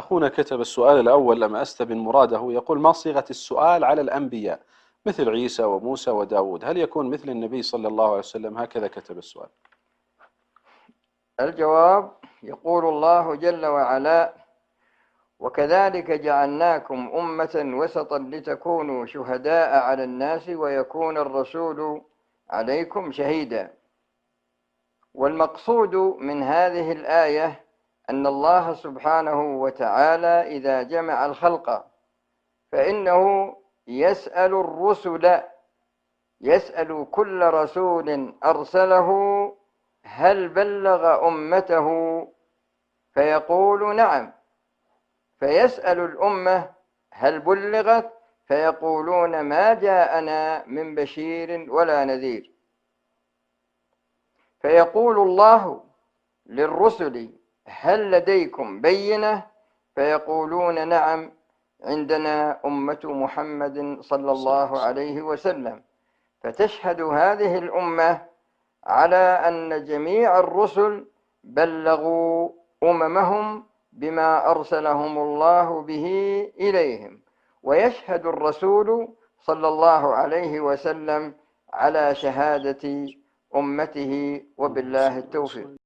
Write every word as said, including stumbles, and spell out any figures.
أخونا كتب السؤال الأول لما أستبن مراده، يقول: ما صيغة السؤال على الأنبياء مثل عيسى وموسى وداود؟ هل يكون مثل النبي صلى الله عليه وسلم؟ هكذا كتب السؤال. الجواب: يقول الله جل وعلا: وكذلك جعلناكم أمة وسطا لتكونوا شهداء على الناس ويكون الرسول عليكم شهيدا. والمقصود من هذه الآية أن الله سبحانه وتعالى إذا جمع الخلق فإنه يسأل الرسل، يسأل كل رسول أرسله: هل بلغ أمته؟ فيقول: نعم. فيسأل الأمة: هل بلغت؟ فيقولون: ما جاءنا من بشير ولا نذير. فيقول الله للرسل: هل لديكم بينة؟ فيقولون: نعم، عندنا أمة محمد صلى الله عليه وسلم. فتشهد هذه الأمة على أن جميع الرسل بلغوا أممهم بما أرسلهم الله به إليهم، ويشهد الرسول صلى الله عليه وسلم على شهادة أمته، وبالله التوفيق.